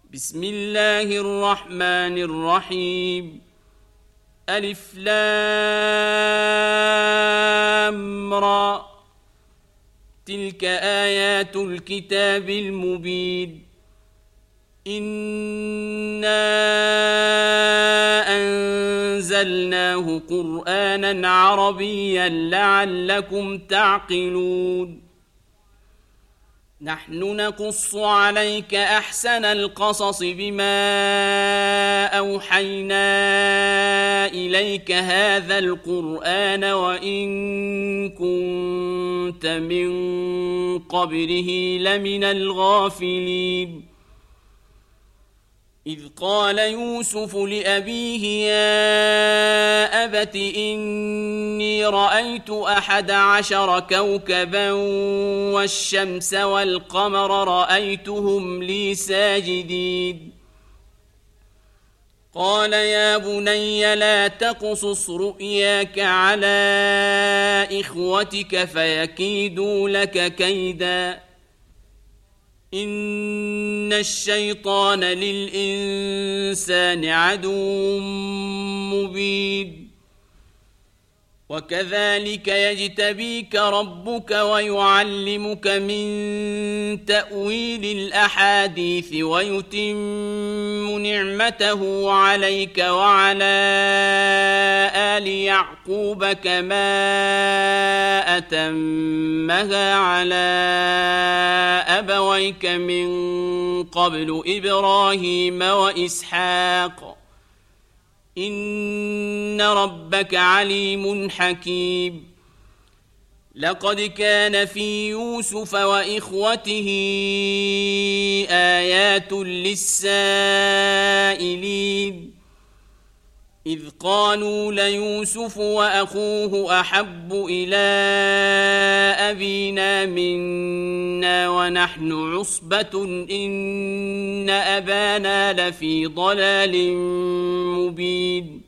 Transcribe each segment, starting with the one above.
بسم الله الرحمن الرحيم. ألف لام را. تلك آيات الكتاب المبين. إنا أنزلناه قرآنا عربيا لعلكم تعقلون. نحن نقص عليك أحسن القصص بما أوحينا إليك هذا القرآن وإن كنت من قبله لمن الغافلين. إذ قال يوسف لأبيه يا أبت إني رأيت 11 كوكبا والشمس والقمر رأيتهم لي ساجدين. قال يا بني لا تقصص رؤياك على إخوتك فيكيدوا لك كيدا إن الشيطان للإنسان عدو مبين. وكذلك يجتبيك ربك ويعلمك من تأويل الأحاديث ويتم نعمته عليك وعلى آل يعقوب كما أتمها على أبويك من قبل إبراهيم وإسحاق إن ربك عليم حكيم. لقد كان في يوسف وإخوته آيات للسائلين إذ قالوا ليوسف وأخوه أحب إلى أبينا منا ونحن عصبة إن أبانا لفي ضلال مبين.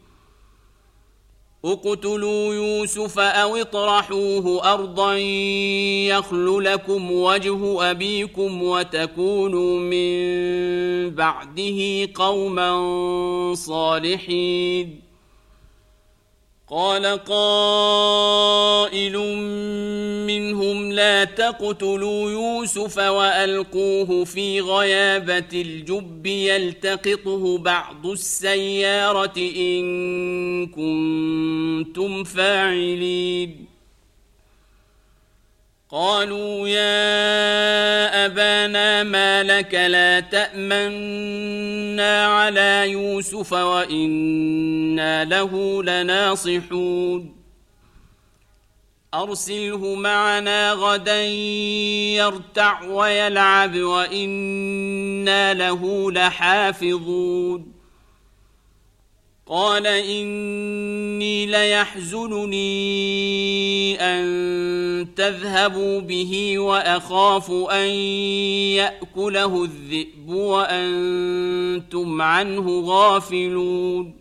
اقتلوا يوسف أو اطرحوه أرضا يخل لكم وجه أبيكم وتكونوا من بعده قوما صالحين. قال قائل منهم لا تقتلوا يوسف وألقوه في غيابة الجب يلتقطه بعض السيارة إن كنتم فاعلين. قالوا يا أبانا ما لك لا تأمنا على يوسف وإنا له لناصحون. أرسله معنا غدا يرتع ويلعب وإنا له لحافظون. قال إني ليحزنني أن تذهبوا به وأخاف أن يأكله الذئب وأنتم عنه غافلون.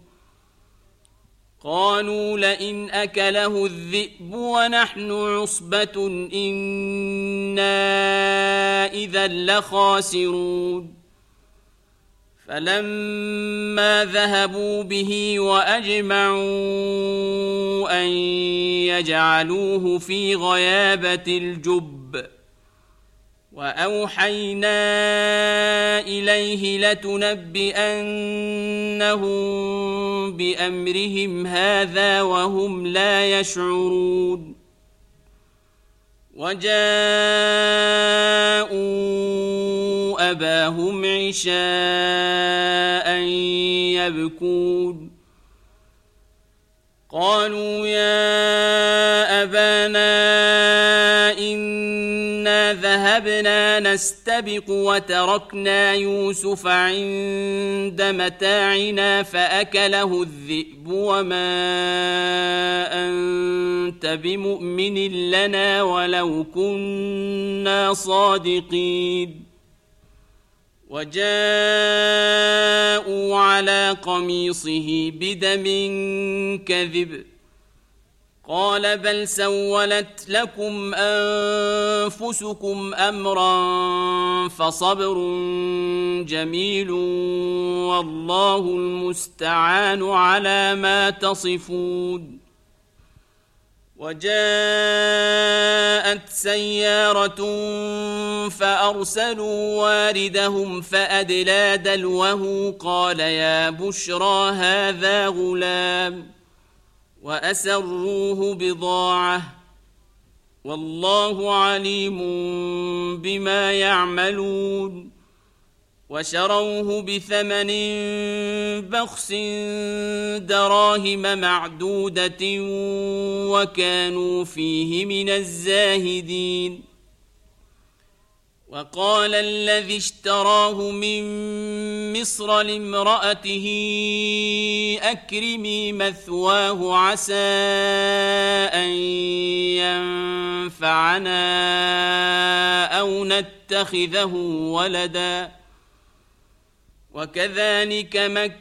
قالوا لئن أكله الذئب ونحن عصبة إنا إذا لخاسرون. فلما ذهبوا به وأجمعوا أن يجعلوه في غيابة الجب وأوحينا إليه لتنبئنهم بأمرهم هذا وهم لا يشعرون. وجاءوا أباهم عشاء يبكون. قالوا يا أبانا إنا ذهبنا نستبق وتركنا يوسف عند متاعنا فأكله الذئب وما أنت بمؤمن لنا ولو كنا صادقين. وجاءوا على قميصه بدم كذب قال بل سولت لكم أنفسكم أمرا فصبر جميل والله المستعان على ما تصفون. وجاءت سيارة فأرسلوا واردهم فأدلى دلوه قال يا بشرى هذا غلام وأسروه بضاعة والله عليم بما يعملون. وشروه بثمن بخس دراهم معدودة وكانوا فيه من الزاهدين. وقال الذي اشتراه من مصر لامرأته أكرمي مثواه عسى أن ينفعنا أو نتخذه ولدا وكذلك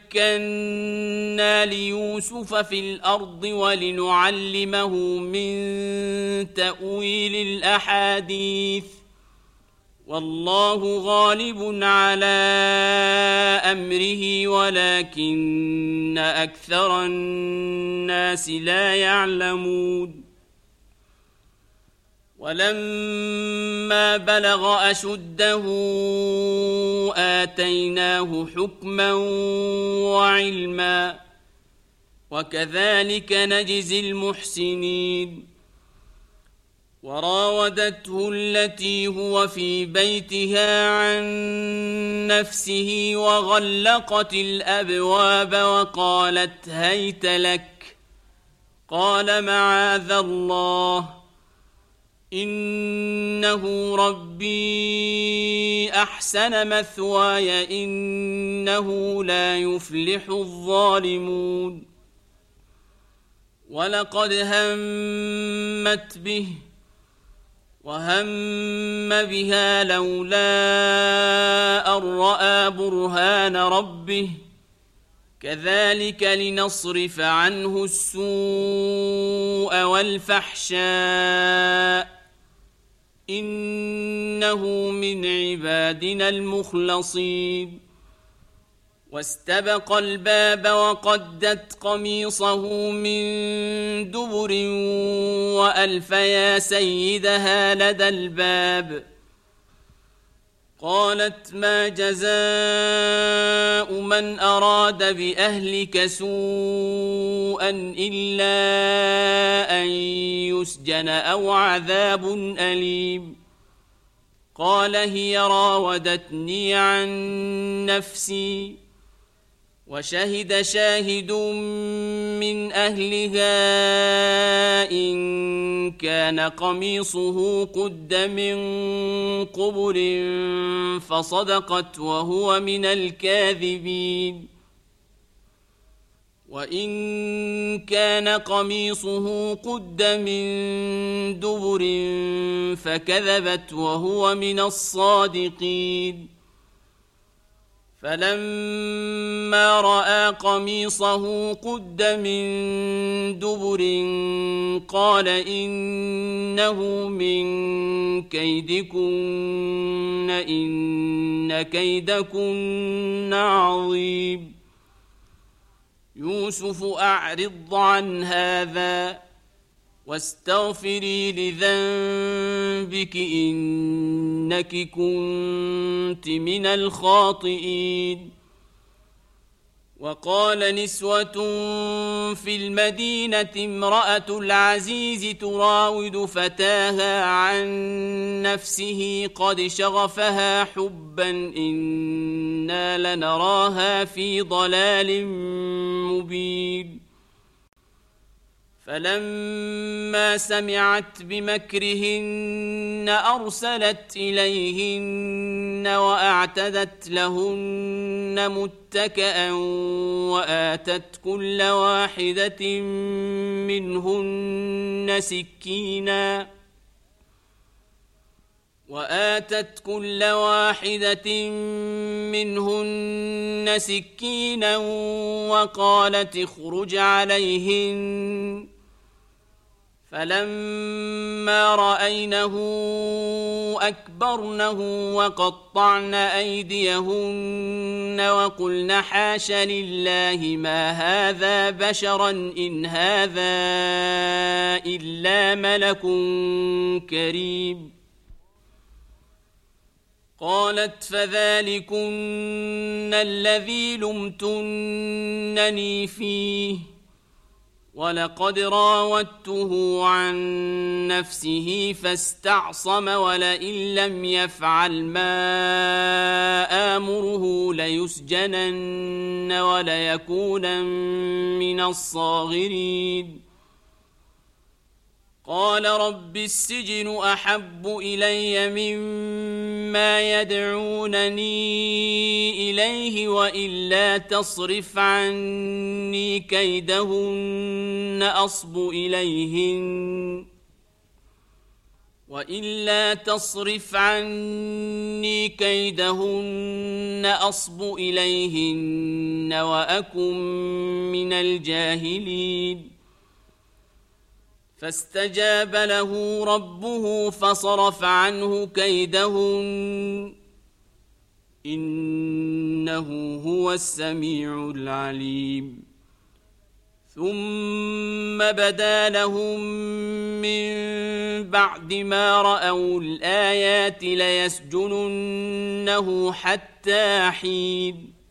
مكنا ليوسف في الأرض ولنعلمه من تأويل الأحاديث والله غالب على أمره ولكن أكثر الناس لا يعلمون. ولما بلغ أشده آتيناه حكما وعلما وكذلك نجزي المحسنين. وراودته التي هو في بيتها عن نفسه وغلقت الأبواب وقالت هيت لك قال معاذ الله إنه ربي أحسن مثواي إنه لا يفلح الظالمون. ولقد همت به وهم بها لولا أن رأى برهان ربه كذلك لنصرف عنه السوء والفحشاء إنه من عبادنا المخلصين. واستبق الباب وقدت قميصه من دبر وألف يا سيدها لدى الباب قالت ما جزاء من أراد بأهلك سوءا إلا أن يسجن أو عذاب أليم. قال هي راودتني عن نفسي وشهد شاهد من أهلها إن كان قميصه قد من قبل فصدقت وهو من الكاذبين وإن كان قميصه قد من دبر فكذبت وهو من الصادقين. فلما رأى قميصه قد من دبر قال إنه من كيدكن إن كيدكن عظيم. يوسف أعرض عن هذا واستغفري لذنبك إنك كنت من الخاطئين. وقال نسوة في المدينة امرأة العزيز تراود فتاها عن نفسه قد شغفها حبا إنا لنراها في ضلال مبين. فلما سمعت بمكرهن أرسلت إليهن وأعتدت لهن متكئا وآتت كل واحدة منهن سكينا وقالت اخرج عليهن فلما رأينه أكبرنه وقطعن أيديهن وقلن حاش لله ما هذا بشرا إن هذا إلا ملك كريم. قالت فذلكن الذي لمتنني فيه ولقد راودته عن نفسه فاستعصم ولئن لم يفعل ما آمره ليسجنن وليكونن من الصاغرين. قال رب السجن أحب إلي مما يدعونني إليه وإلا تصرف عني كيدهن أصب إليهن وأكن من الجاهلين. فاستجاب له ربه فصرف عنه كيدهن إنه هو السميع العليم. ثم بدا لهم من بعد ما رأوا الآيات ليسجننه حتى حين.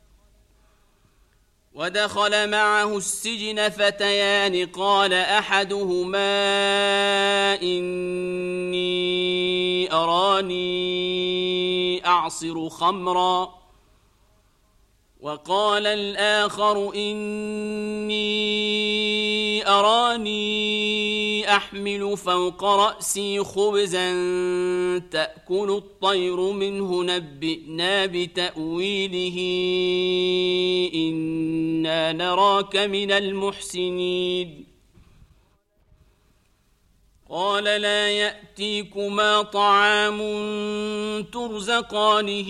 ودخل معه السجن فتيان قال أحدهما إني أراني أعصر خمرا وقال الآخر إني أراني أحمل فوق رأسي خبزا تأكل الطير منه نبئنا بتأويله إنا نراك من المحسنين. قال لا يأتيكما طعام ترزقانه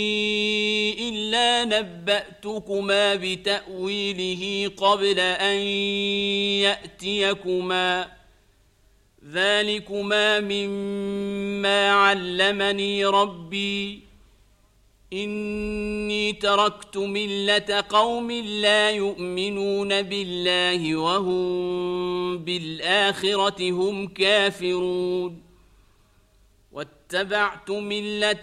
إلا نبأتكما بتأويله قبل أن يأتيكما ذلكما مما علمني ربي إني تركت ملة قوم لا يؤمنون بالله وهم بالآخرة هم كافرون واتبعت ملة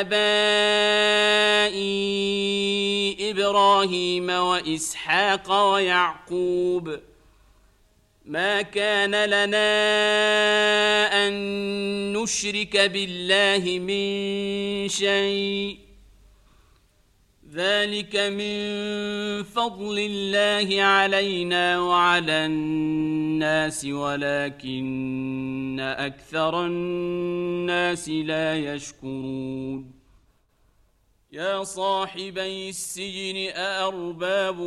آبائي إبراهيم وإسحاق ويعقوب ما كان لنا أن نشرك بالله من شيء ذلك من فضل الله علينا وعلى الناس ولكن أكثر الناس لا يشكرون. يا صاحبي السجن أأرباب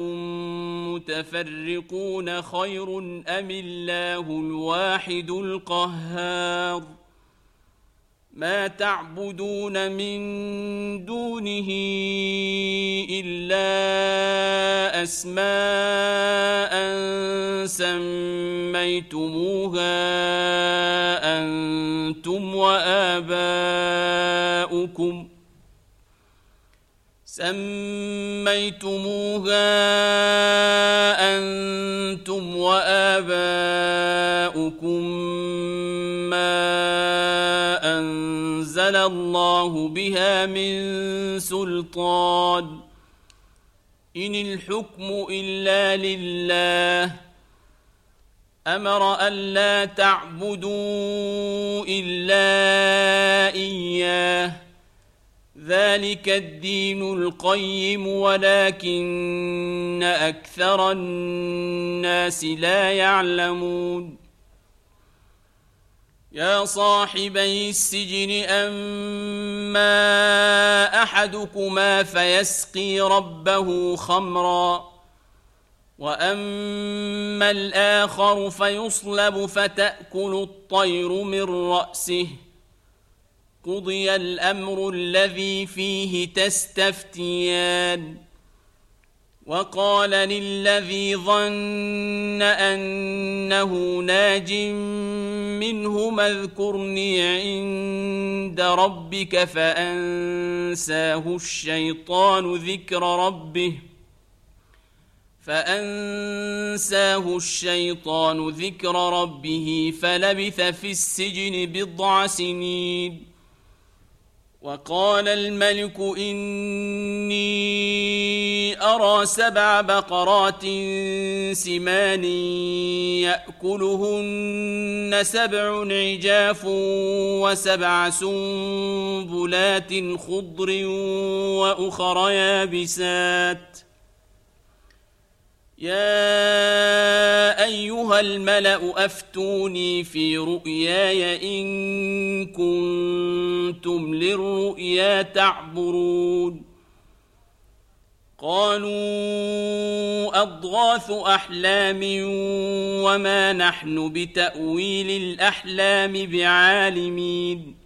متفرقون خير أم الله الواحد القهار ما تعبدون من دونه إلا أسماء سميتموها أنتم وآباؤكم ما أنزل الله بها من سلطان إن الحكم إلا لله أمر ألا تعبدوا إلا إياه ذلك الدين القيم ولكن أكثر الناس لا يعلمون. يا صاحبي السجن أما أحدكما فيسقي ربه خمرا وأما الآخر فيصلب فتأكل الطير من رأسه قضي الأمر الذي فيه تستفتيان وقال للذي ظن أنه ناج منهما اذكرني عند ربك فأنساه الشيطان ذكر ربه فلبث في السجن بضع سنين. وقال الملك إني أرى 7 بقرات سمان يأكلهن 7 عجاف و7 سنبلات خضر وأخر يابسات يا أيها الملأ أفتوني في رؤياي إن كنتم للرؤيا تعبرون. قالوا أضغاث أحلام وما نحن بتأويل الأحلام بعالمين.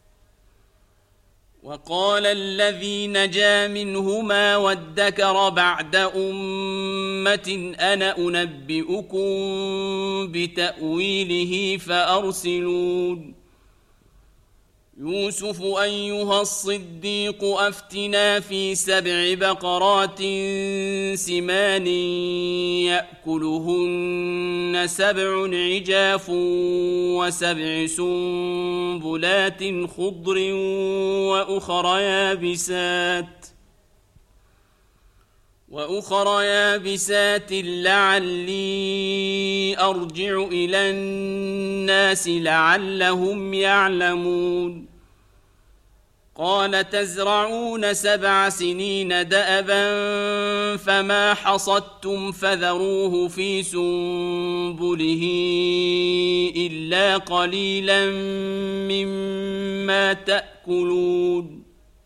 وقال الذي نجا منهما وادكر بعد أمة أنا أنبئكم بتأويله فأرسلون. يوسف أيها الصديق أفتنا في 7 بقرات سمان يأكلهن 7 عجاف و7 سنبلات خضر وأخر يابسات لعلي أرجع إلى الناس لعلهم يعلمون. قال تزرعون 7 سنين دأبا فما حصدتم فذروه في سنبله إلا قليلا مما تأكلون.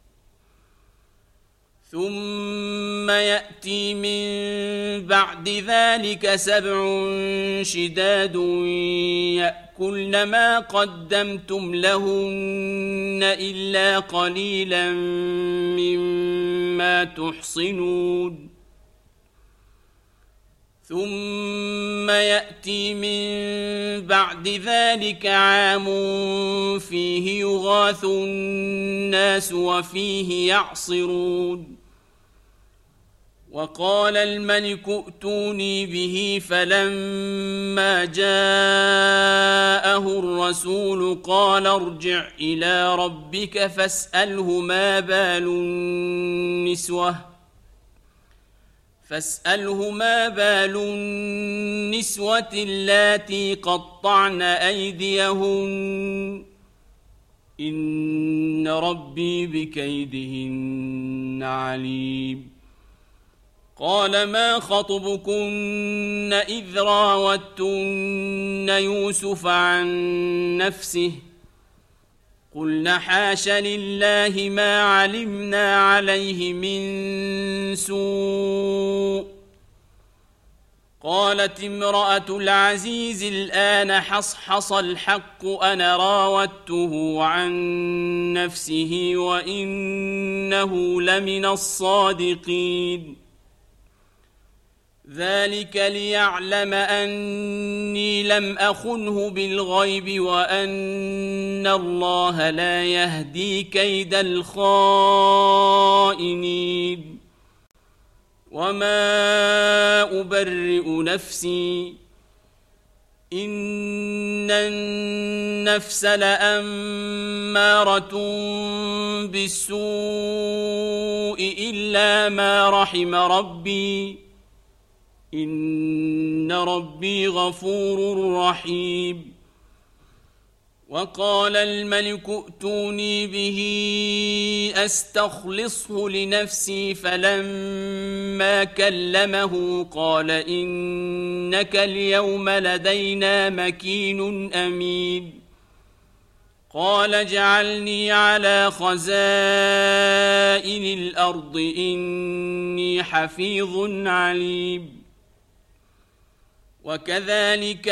ثم يأتي من بعد ذلك 7 شداد يأكلن ما قدمتم لهن إلا قليلا مما تحصنون. ثم يأتي من بعد ذلك عام فيه يغاث الناس وفيه يعصرون. وقال الملك ائتوني به فلما جاءه الرسول قال ارجع إلى ربك فاسأله ما بال النسوة اللاتي قطعن أيديهن إن ربي بكيدهن عليم. قال ما خطبكن إذ راوتن يوسف عن نفسه قلنا حاش لله ما علمنا عليه من سوء. قالت امرأة العزيز الآن حصحص الحق أنا راودته عن نفسه وإنه لمن الصادقين. ذلك ليعلم أني لم أخنه بالغيب وأن الله لا يهدي كيد الخائنين. وما أبرئ نفسي إن النفس لأمارة بالسوء إلا ما رحم ربي إن ربي غفور رحيم. وقال الملك ائتوني به أستخلصه لنفسي فلما كلمه قال إنك اليوم لدينا مكين أمين. قال اجعلني على خزائن الأرض إني حفيظ عليم. وكذلك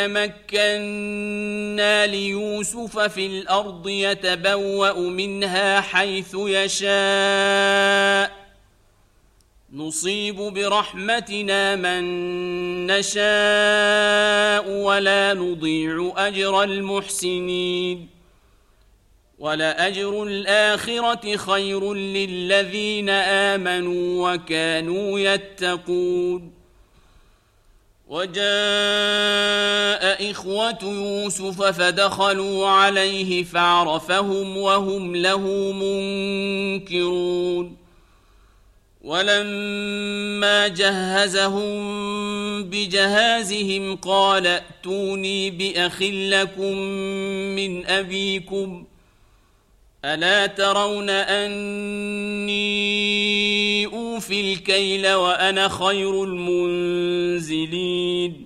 مكنا ليوسف في الأرض يتبوأ منها حيث يشاء نصيب برحمتنا من نشاء ولا نضيع أجر المحسنين ولأجر الآخرة خير للذين آمنوا وكانوا يتقون وجاء إخوة يوسف فدخلوا عليه فعرفهم وهم له منكرون ولما جهزهم بجهازهم قال ائتوني بأخ لكم من أبيكم ألا ترون أني أوفي الكيل وأنا خير المنزلين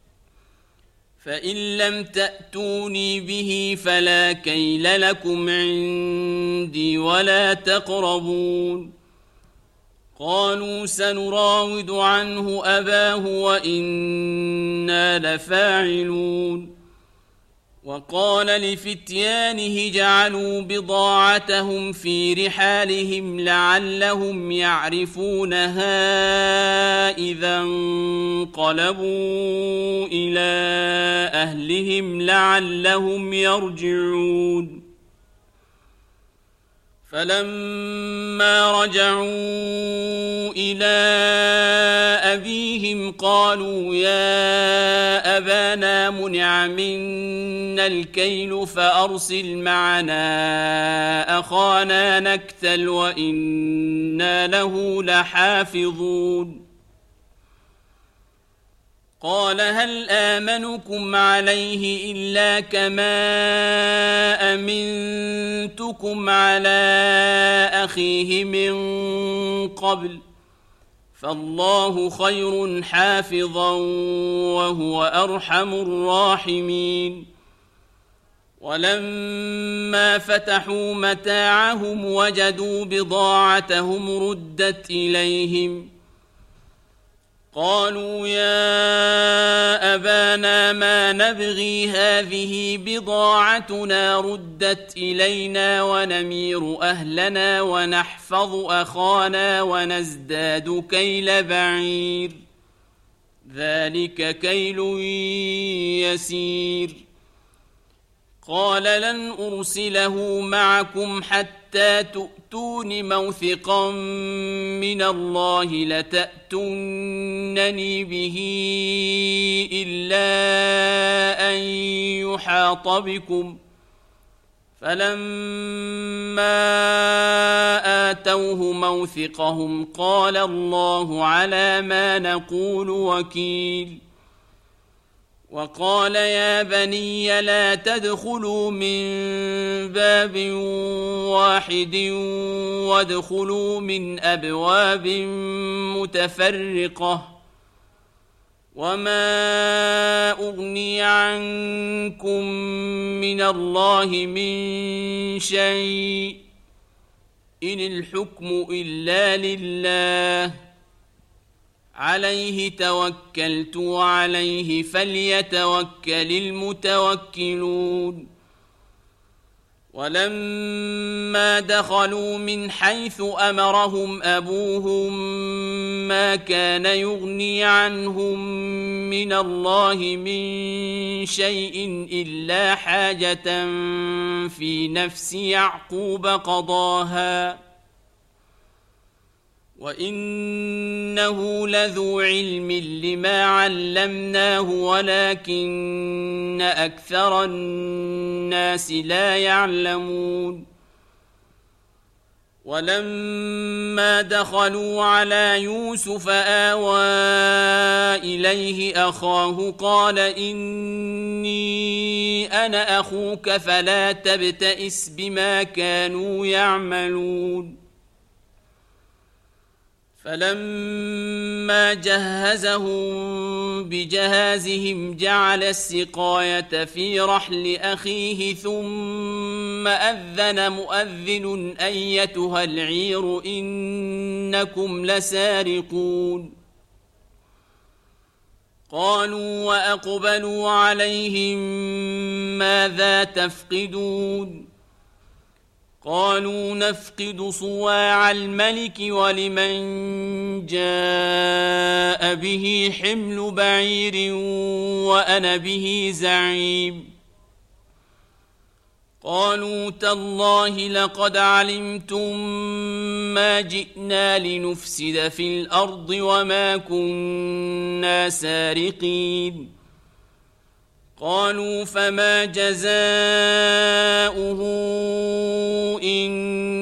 فإن لم تأتوني به فلا كيل لكم عندي ولا تقربون قالوا سنراود عنه أباه وإنا لفاعلون وقال لفتيانه جعلوا بضاعتهم في رحالهم لعلهم يعرفونها إذا انقلبوا إلى أهلهم لعلهم يرجعون فلما رجعوا إلى أبيهم قالوا يا أبانا منع منا الكيل فأرسل معنا أخانا نكتل وإنا له لحافظون قال هل آمنكم عليه إلا كما أمنتكم على أخيه من قبل فالله خير حافظا وهو أرحم الراحمين ولما فتحوا متاعهم وجدوا بضاعتهم ردت إليهم قالوا يا أبانا ما نبغي هذه بضاعتنا ردت إلينا ونمير أهلنا ونحفظ أخانا ونزداد كيل بعير ذلك كيل يسير قال لن أرسله معكم حتى تؤتون موثقا من الله لتأتونني به إلا أن يحاط بكم فلما آتوه موثقهم قال الله على ما نقول وكيل وقال يا بني لا تدخلوا من باب واحد وادخلوا من أبواب متفرقة وما أغني عنكم من الله من شيء إن الحكم إلا لله عليه توكلت وعليه فليتوكل المتوكلون ولما دخلوا من حيث أمرهم أبوهم ما كان يغني عنهم من الله من شيء إلا حاجة في نفس يعقوب قضاها وإنه لذو علم لما علمناه ولكن أكثر الناس لا يعلمون ولما دخلوا على يوسف آوى إليه أخاه قال إني أنا أخوك فلا تبتئس بما كانوا يعملون فلما جهزهم بجهازهم جعل السقاية في رحل أخيه ثم أذن مؤذن أيتها العير إنكم لسارقون قالوا وأقبلوا عليهم ماذا تفقدون قالوا نفقد صواع الملك ولمن جاء به حمل بعير وأنا به زعيم قالوا تالله لقد علمتم ما جئنا لنفسد في الأرض وما كنا سارقين قالوا فما جزاؤه إن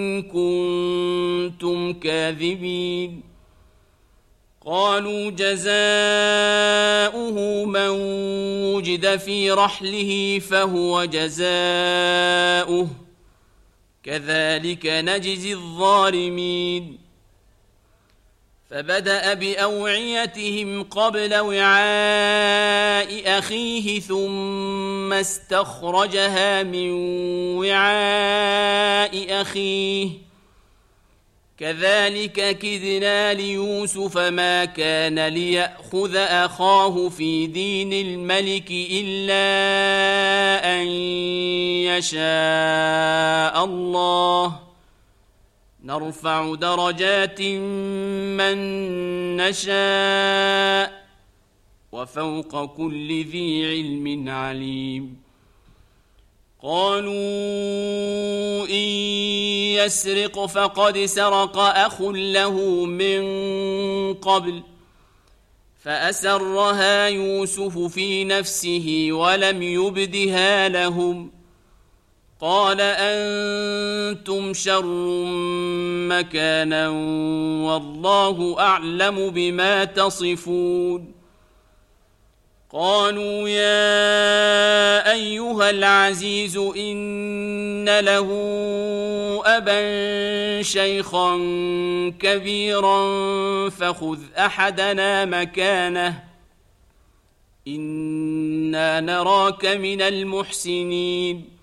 كنتم كاذبين قالوا جزاؤه من وجد في رحله فهو جزاؤه كذلك نجزي الظالمين فبدأ بأوعيتهم قبل وعاء أخيه ثم استخرجها من وعاء أخيه كذلك كدنا ليوسف ما كان ليأخذ أخاه في دين الملك إلا أن يشاء الله نرفع درجات من نشاء وفوق كل ذي علم عليم قالوا إن يسرق فقد سرق أخ له من قبل فأسرها يوسف في نفسه ولم يبدها لهم قال أنتم شر مكانا والله أعلم بما تصفون قالوا يا أيها العزيز إن له أبا شيخا كبيرا فخذ أحدنا مكانه إنا نراك من المحسنين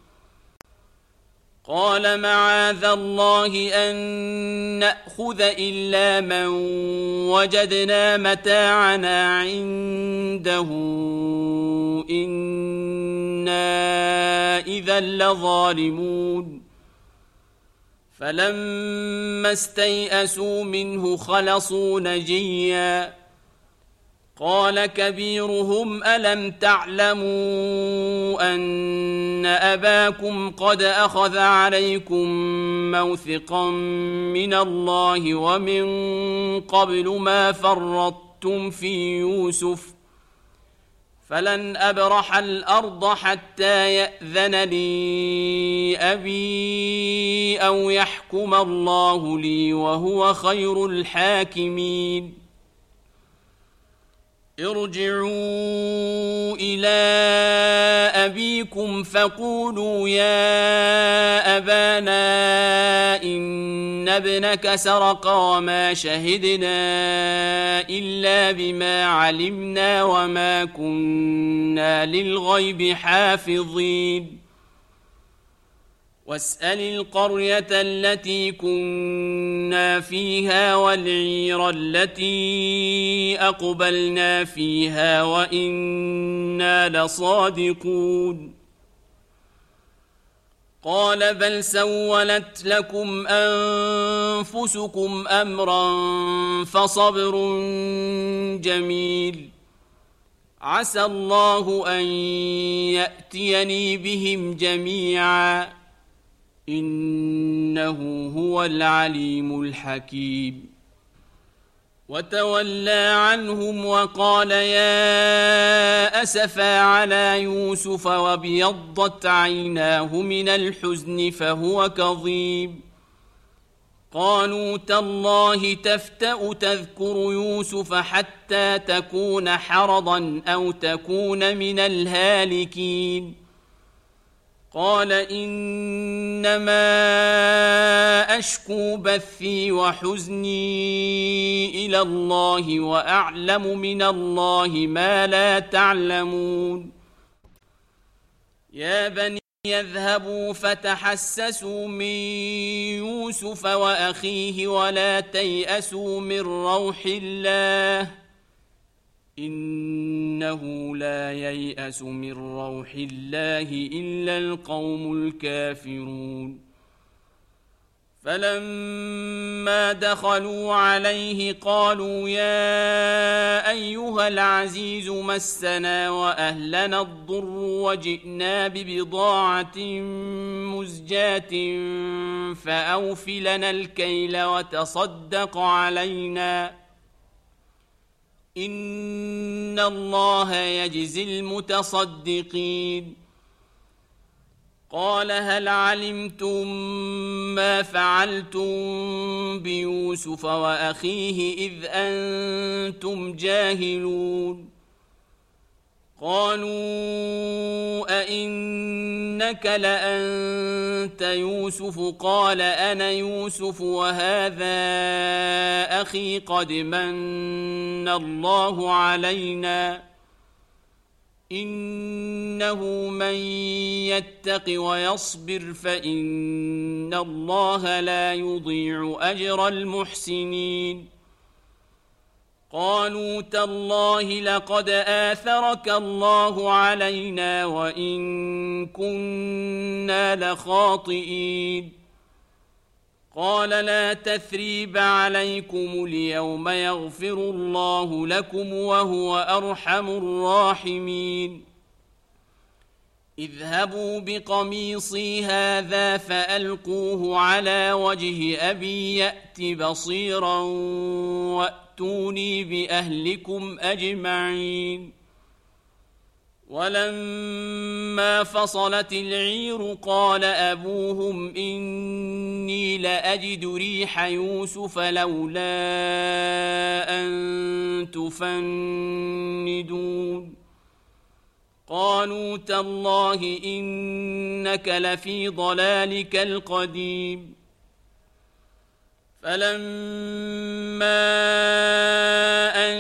قال معاذ الله أن نأخذ إلا من وجدنا متاعنا عنده إنا إذا لظالمون فلما استيئسوا منه خلصوا نجيا قال كبيرهم ألم تعلموا أن أباكم قد أخذ عليكم موثقا من الله ومن قبل ما فرطتم في يوسف فلن أبرح الأرض حتى يأذن لي أبي أو يحكم الله لي وهو خير الحاكمين ارجعوا إلى أبيكم فقولوا يا أبانا إن ابنك سرق وما شهدنا إلا بما علمنا وما كنا للغيب حافظين واسأل القرية التي كنا فيها والعير التي أقبلنا فيها وإنا لصادقون قال بل سولت لكم أنفسكم أمرا فصبر جميل عسى الله أن يأتيني بهم جميعا إنه هو العليم الحكيم وتولى عنهم وقال يا أسفا على يوسف وابيضت عيناه من الحزن فهو كظيم قالوا تالله تفتأ تذكر يوسف حتى تكون حرضا أو تكون من الهالكين قال إنما أشكو بثي وحزني إلى الله وأعلم من الله ما لا تعلمون يا بني يذهبوا فتحسسوا من يوسف وأخيه ولا تيأسوا من روح الله إنه لا ييأس من روح الله إلا القوم الكافرون فلما دخلوا عليه قالوا يا أيها العزيز مسنا وأهلنا الضر وجئنا ببضاعة مزجاة فأوف لنا الكيل وتصدق علينا إن الله يجزي المتصدقين. قال هل علمتم ما فعلتم بيوسف وأخيه إذ أنتم جاهلون؟ قالوا أئنك لأنت يوسف قال أنا يوسف وهذا أخي قد من الله علينا إنه من يتق ويصبر فإن الله لا يضيع أجر المحسنين. قالوا تالله لقد آثرك الله علينا وإن كنا لخاطئين. قال لا تثريب عليكم اليوم يغفر الله لكم وهو أرحم الراحمين. اذهبوا بقميصي هذا فألقوه على وجه أبي يأت بصيرا وأتوني بأهلكم أجمعين. ولما فصلت العير قال أبوهم إني لأجد ريح يوسف لولا أن تفندون. قالوا تالله إنك لفي ضلالك القديم. فلما أن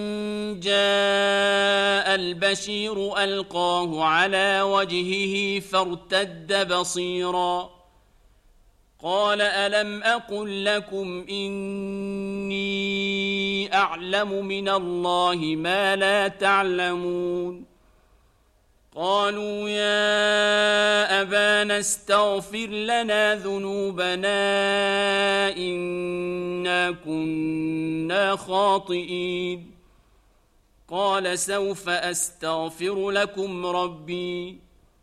جاء البشير ألقاه على وجهه فارتد بصيرا قال ألم أقل لكم إني أعلم من الله ما لا تعلمون. قالوا يا أبانا استغفر لنا ذنوبنا إنا كنا خاطئين. قال سوف أستغفر لكم ربي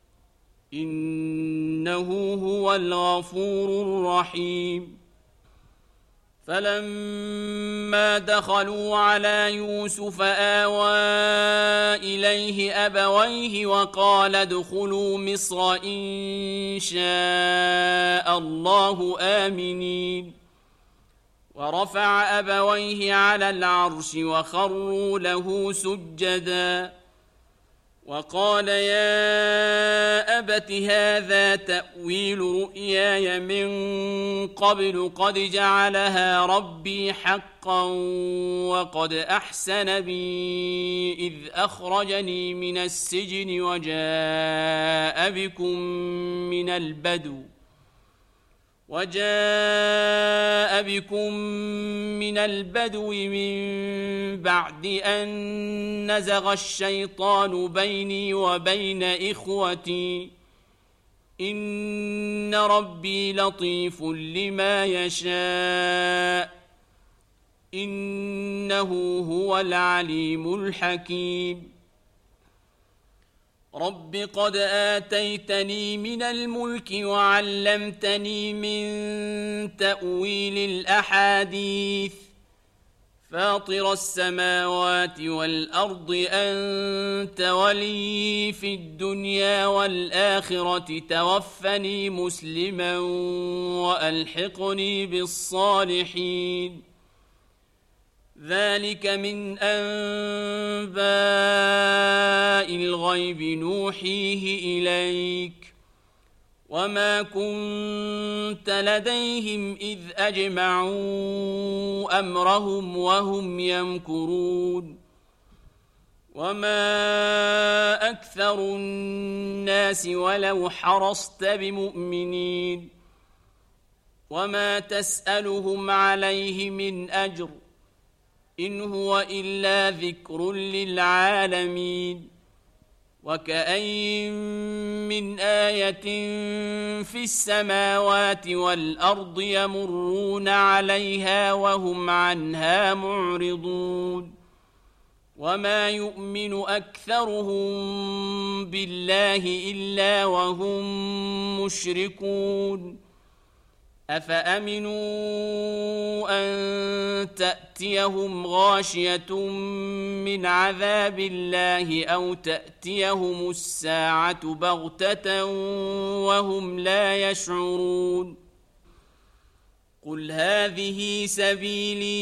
إنه هو الغفور الرحيم. فلما دخلوا على يوسف آوى إليه أبويه وقال ادخلوا مصر إن شاء الله آمنين. ورفع أبويه على العرش وخروا له سجدا وقال يا أبت هذا تأويل رؤياي من قبل قد جعلها ربي حقا وقد أحسن بي إذ أخرجني من السجن وجاء بكم من البدو من بعد أن نزغ الشيطان بيني وبين إخوتي إن ربي لطيف لما يشاء إنه هو العليم الحكيم. رب قد آتيتني من الملك وعلمتني من تأويل الأحاديث فاطر السماوات والأرض أنت ولي في الدنيا والآخرة توفني مسلما وألحقني بالصالحين. ذلك من أنباء الغيب نوحيه إليك وما كنت لديهم إذ أجمعوا أمرهم وهم يمكرون. وما أكثر الناس ولو حرصت بمؤمنين وما تسألهم عليه من أجر إن هو إلا ذكر للعالمين. وكأين من آية في السماوات والأرض يمرون عليها وهم عنها معرضون وما يؤمن أكثرهم بالله إلا وهم مشركون أفأمنوا أن تأتيهم غاشية من عذاب الله أو تأتيهم الساعة بغتة وهم لا يشعرون قل هذه سبيلي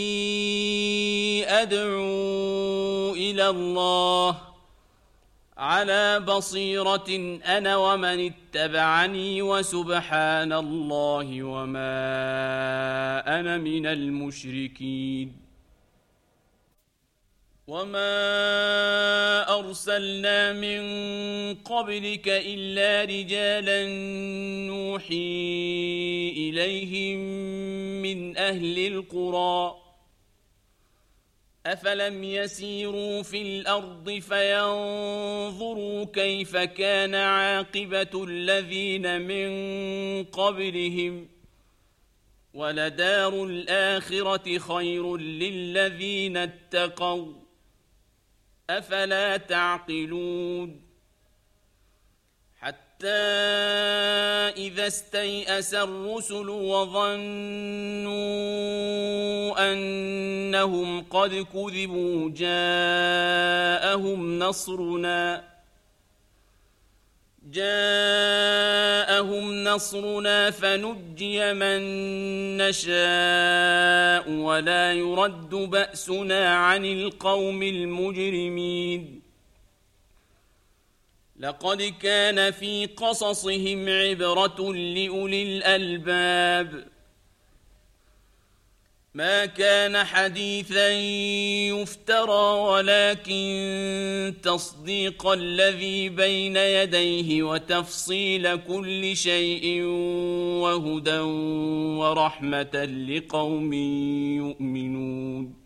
أدعو إلى الله على بصيرة أنا ومن اتبعني وسبحان الله وما أنا من المشركين وما أرسلنا من قبلك إلا رجالا نوحي إليهم من أهل القرى أفلم يسيروا في الأرض فينظروا كيف كان عاقبة الذين من قبلهم ولدار الآخرة خير للذين اتقوا أفلا تعقلون حتى إذا استيأس الرسل وظنوا أنهم قد كذبوا جاءهم نصرنا فنجي من نشاء ولا يرد بأسنا عن القوم المجرمين لقد كان في قصصهم عبرة لأولي الألباب ما كان حديثا يفترى ولكن تصديق الذي بين يديه وتفصيل كل شيء وهدى ورحمة لقوم يؤمنون